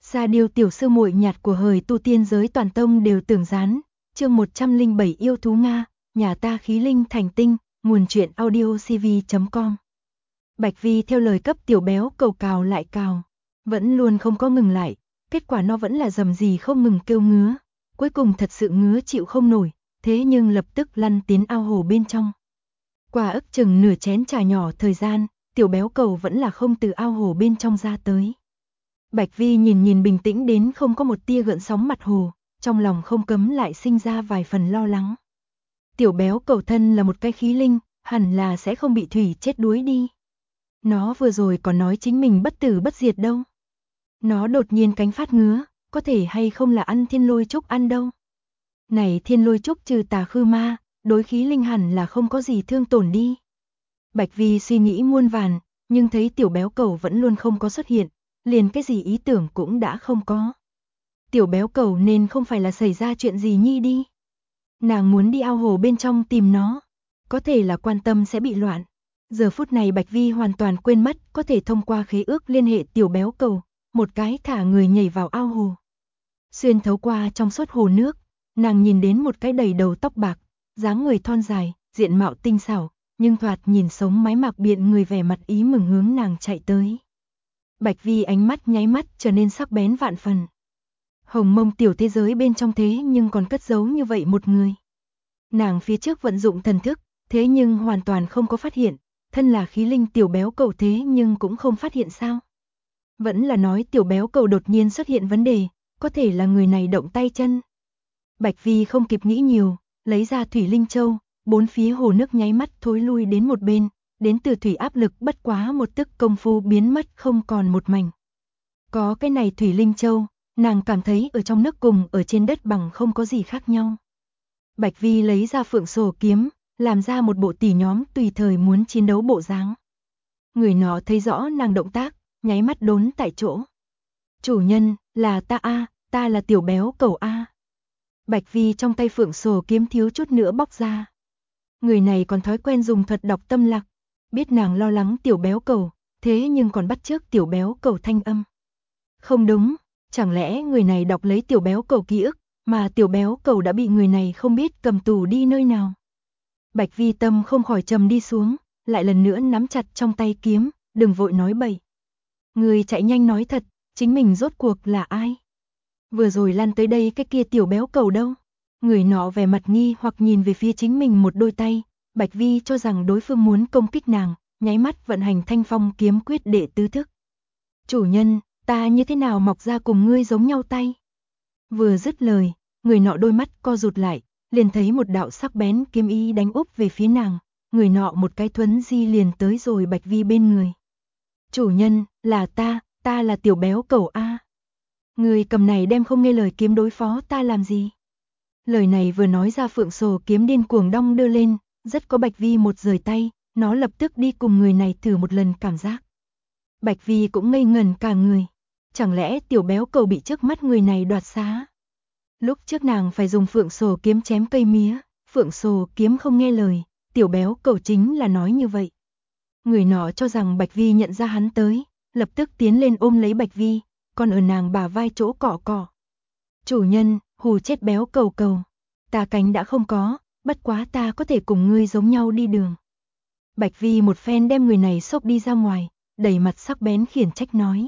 Ra điều tiểu sư muội nhạt của hời tu tiên giới toàn tông đều tưởng dán. Chương 107 yêu thú Nga, nhà ta khí linh thành tinh, nguồn truyện audiocv.com. Bạch Vi theo lời cấp tiểu béo cầu cào lại cào, vẫn luôn không có ngừng lại, kết quả nó vẫn là dầm gì không ngừng kêu ngứa, cuối cùng thật sự ngứa chịu không nổi, thế nhưng lập tức lăn tiến ao hồ bên trong. Qua ức chừng nửa chén trà nhỏ thời gian, tiểu béo cầu vẫn là không từ ao hồ bên trong ra tới. Bạch Vi nhìn bình tĩnh đến không có một tia gợn sóng mặt hồ, trong lòng không cấm lại sinh ra vài phần lo lắng. Tiểu béo cầu thân là một cái khí linh, hẳn là sẽ không bị thủy chết đuối đi. Nó vừa rồi còn nói chính mình bất tử bất diệt đâu. Nó đột nhiên cánh phát ngứa, có thể hay không là ăn thiên lôi trúc ăn đâu. Này thiên lôi trúc trừ tà khư ma, đối khí linh hẳn là không có gì thương tổn đi. Bạch Vi suy nghĩ muôn vàn, nhưng thấy tiểu béo cầu vẫn luôn không có xuất hiện, liền cái gì ý tưởng cũng đã không có. Tiểu béo cầu nên không phải là xảy ra chuyện gì nhi đi. Nàng muốn đi ao hồ bên trong tìm nó, có thể là quan tâm sẽ bị loạn. Giờ phút này Bạch Vi hoàn toàn quên mất có thể thông qua khế ước liên hệ tiểu béo cầu, một cái thả người nhảy vào ao hồ. Xuyên thấu qua trong suốt hồ nước, nàng nhìn đến một cái đầy đầu tóc bạc, dáng người thon dài, diện mạo tinh xảo, nhưng thoạt nhìn sống mái mạc biện người vẻ mặt ý mừng hướng nàng chạy tới. Bạch Vi ánh mắt nháy mắt trở nên sắc bén vạn phần. Hồng mông tiểu thế giới bên trong thế nhưng còn cất giấu như vậy một người. Nàng phía trước vận dụng thần thức, thế nhưng hoàn toàn không có phát hiện, thân là khí linh tiểu béo cầu thế nhưng cũng không phát hiện sao. Vẫn là nói tiểu béo cầu đột nhiên xuất hiện vấn đề, có thể là người này động tay chân. Bạch Vi không kịp nghĩ nhiều, lấy ra thủy linh châu, bốn phía hồ nước nháy mắt thối lui đến một bên, đến từ thủy áp lực bất quá một tức công phu biến mất không còn một mảnh. Có cái này thủy linh châu, nàng cảm thấy ở trong nước cùng ở trên đất bằng không có gì khác nhau. Bạch Vi lấy ra phượng sổ kiếm, làm ra một bộ tỷ nhóm tùy thời muốn chiến đấu bộ dáng. Người nó thấy rõ nàng động tác, nháy mắt đốn tại chỗ. Chủ nhân, là ta a, ta là tiểu béo cầu a. Bạch Vi trong tay phượng sổ kiếm thiếu chút nữa bóc ra. Người này còn thói quen dùng thuật đọc tâm lạc, biết nàng lo lắng tiểu béo cầu, thế nhưng còn bắt chước tiểu béo cầu thanh âm. Không đúng, chẳng lẽ người này đọc lấy tiểu béo cầu ký ức, mà tiểu béo cầu đã bị người này không biết cầm tù đi nơi nào. Bạch Vi tâm không khỏi trầm đi xuống, lại lần nữa nắm chặt trong tay kiếm, đừng vội nói bậy. Người chạy nhanh nói thật, chính mình rốt cuộc là ai? Vừa rồi lăn tới đây cái kia tiểu béo cầu đâu? Người nọ vẻ mặt nghi hoặc nhìn về phía chính mình một đôi tay, Bạch Vi cho rằng đối phương muốn công kích nàng, nháy mắt vận hành thanh phong kiếm quyết đệ tứ thức. Chủ nhân, ta như thế nào mọc ra cùng ngươi giống nhau tay? Vừa dứt lời, người nọ đôi mắt co rụt lại, liền thấy một đạo sắc bén kiếm ý đánh úp về phía nàng, người nọ một cái thuấn di liền tới rồi Bạch Vi bên người. Chủ nhân, là ta là tiểu béo cầu a. Người cầm này đem không nghe lời kiếm đối phó ta làm gì? Lời này vừa nói ra phượng sổ kiếm điên cuồng đong đưa lên, rất có Bạch Vi một rời tay, nó lập tức đi cùng người này thử một lần cảm giác. Bạch Vi cũng ngây ngẩn cả người, chẳng lẽ tiểu béo cầu bị trước mắt người này đoạt xá? Lúc trước nàng phải dùng phượng sổ kiếm chém cây mía, phượng sổ kiếm không nghe lời, tiểu béo cầu chính là nói như vậy. Người nọ cho rằng Bạch Vi nhận ra hắn tới, lập tức tiến lên ôm lấy Bạch Vi, còn ở nàng bả vai chỗ cọ cọ. Chủ nhân, hù chết béo cầu cầu, ta cánh đã không có, bất quá ta có thể cùng ngươi giống nhau đi đường. Bạch Vi một phen đem người này xốc đi ra ngoài, đầy mặt sắc bén khiển trách nói.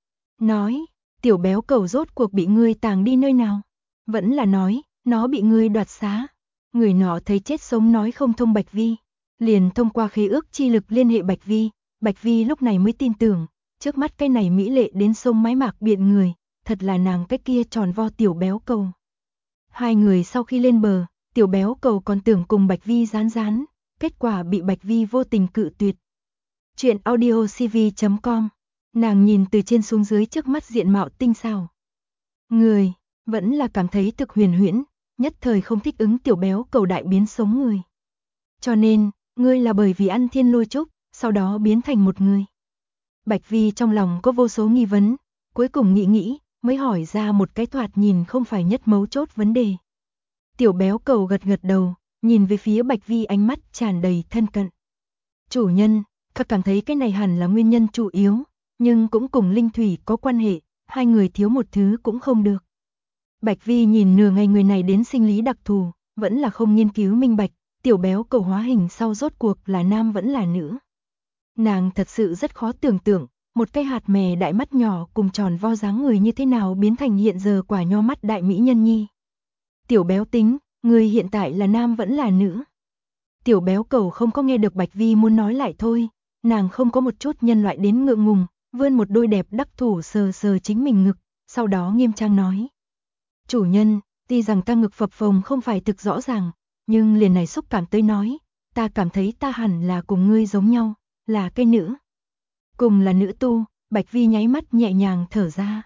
Tiểu béo cầu rốt cuộc bị ngươi tàng đi nơi nào? Vẫn là nói, nó bị ngươi đoạt xá. Người nọ thấy chết sống nói không thông Bạch Vi, liền thông qua khế ước chi lực liên hệ Bạch Vi lúc này mới tin tưởng, trước mắt cái này mỹ lệ đến sông mái mạc biện người, thật là nàng cái kia tròn vo tiểu béo cầu. Hai người sau khi lên bờ, tiểu béo cầu còn tưởng cùng Bạch Vi rán, kết quả bị Bạch Vi vô tình cự tuyệt. Chuyện audiocv.com. Nàng nhìn từ trên xuống dưới trước mắt diện mạo tinh xảo. Người, vẫn là cảm thấy thực huyền huyễn, nhất thời không thích ứng tiểu béo cầu đại biến sống người. Cho nên, ngươi là bởi vì ăn thiên lôi trúc, sau đó biến thành một người. Bạch Vi trong lòng có vô số nghi vấn, cuối cùng nghĩ, mới hỏi ra một cái thoạt nhìn không phải nhất mấu chốt vấn đề. Tiểu béo cầu gật đầu, nhìn về phía Bạch Vi ánh mắt tràn đầy thân cận. Chủ nhân, ta cảm thấy cái này hẳn là nguyên nhân chủ yếu, nhưng cũng cùng linh thủy có quan hệ, hai người thiếu một thứ cũng không được. Bạch Vi nhìn nửa ngày người này đến sinh lý đặc thù, vẫn là không nghiên cứu minh bạch, tiểu béo cầu hóa hình sau rốt cuộc là nam vẫn là nữ. Nàng thật sự rất khó tưởng tượng, một cái hạt mè đại mắt nhỏ cùng tròn vo dáng người như thế nào biến thành hiện giờ quả nho mắt đại mỹ nhân nhi. Tiểu béo tính, người hiện tại là nam vẫn là nữ. Tiểu béo cầu không có nghe được Bạch Vi muốn nói lại thôi, nàng không có một chút nhân loại đến ngượng ngùng, vươn một đôi đẹp đắc thủ sờ sờ chính mình ngực, sau đó nghiêm trang nói. Chủ nhân, tuy rằng ta ngực phập phồng không phải thực rõ ràng, nhưng liền này xúc cảm tới nói, ta cảm thấy ta hẳn là cùng ngươi giống nhau, là cái nữ. Cùng là nữ tu, Bạch Vi nháy mắt nhẹ nhàng thở ra.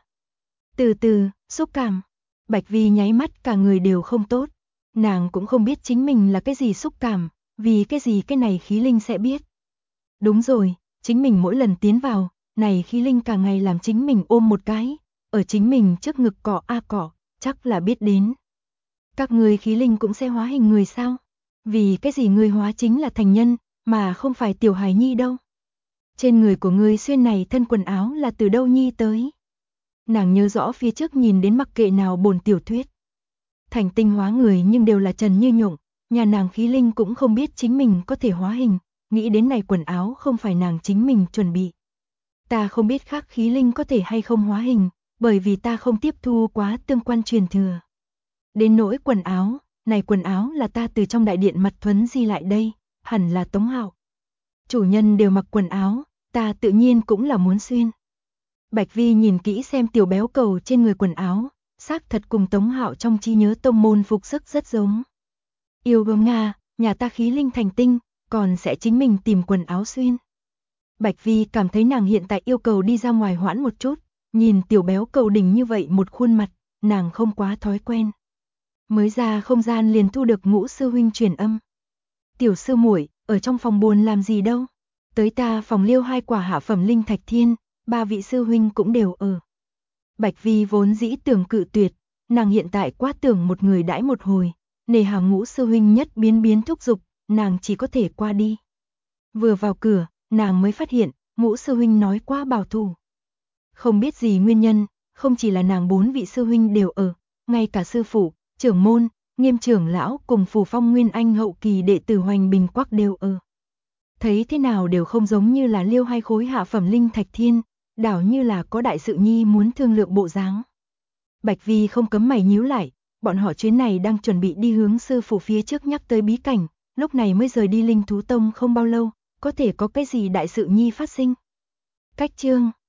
Từ từ, xúc cảm. Bạch Vi nháy mắt cả người đều không tốt. Nàng cũng không biết chính mình là cái gì xúc cảm, vì cái gì cái này khí linh sẽ biết. Đúng rồi, chính mình mỗi lần tiến vào, này khí linh cả ngày làm chính mình ôm một cái, ở chính mình trước ngực cọ a cọ, chắc là biết đến. Các người khí linh cũng sẽ hóa hình người sao? Vì cái gì người hóa chính là thành nhân, mà không phải tiểu hài nhi đâu. Trên người của ngươi xuyên này thân quần áo là từ đâu nhi tới? Nàng nhớ rõ phía trước nhìn đến mặc kệ nào bổn tiểu thuyết. Thành tinh hóa người nhưng đều là trần như nhộng, nhà nàng khí linh cũng không biết chính mình có thể hóa hình, nghĩ đến này quần áo không phải nàng chính mình chuẩn bị. Ta không biết khác khí linh có thể hay không hóa hình, bởi vì ta không tiếp thu quá tương quan truyền thừa. Đến nỗi quần áo, này quần áo là ta từ trong đại điện mặt thuấn di lại đây, hẳn là Tống Hạo. Chủ nhân đều mặc quần áo, ta tự nhiên cũng là muốn xuyên. Bạch Vi nhìn kỹ xem tiểu béo cầu trên người quần áo, xác thật cùng Tống Hạo trong trí nhớ tông môn phục sức rất giống. Yêu gớm Nga, nhà ta khí linh thành tinh, còn sẽ chính mình tìm quần áo xuyên. Bạch Vi cảm thấy nàng hiện tại yêu cầu đi ra ngoài hoãn một chút, nhìn tiểu béo cầu đỉnh như vậy một khuôn mặt, nàng không quá thói quen. Mới ra không gian liền thu được Ngũ sư huynh truyền âm. Tiểu sư muội, ở trong phòng buồn làm gì đâu? Tới ta phòng liêu 2 quả hạ phẩm linh thạch thiên, 3 vị sư huynh cũng đều ở. Bạch Vi vốn dĩ tưởng cự tuyệt, nàng hiện tại quá tưởng một người đãi một hồi, nề hà Ngũ sư huynh nhất biến thúc giục, nàng chỉ có thể qua đi. Vừa vào cửa, nàng mới phát hiện, Ngũ sư huynh nói quá bảo thủ. Không biết gì nguyên nhân, không chỉ là nàng 4 vị sư huynh đều ở, ngay cả sư phụ, trưởng môn, Nghiêm trưởng lão cùng Phù Phong Nguyên Anh hậu kỳ đệ tử Hoành Bình Quắc đều ở. Thấy thế nào đều không giống như là liêu 2 khối hạ phẩm linh thạch thiên, đảo như là có đại sự nhi muốn thương lượng bộ dáng. Bạch Vi không cấm mày nhíu lại, bọn họ chuyến này đang chuẩn bị đi hướng sư phụ phía trước nhắc tới bí cảnh, lúc này mới rời đi Linh Thú Tông không bao lâu, có thể có cái gì đại sự nhi phát sinh. Cách chương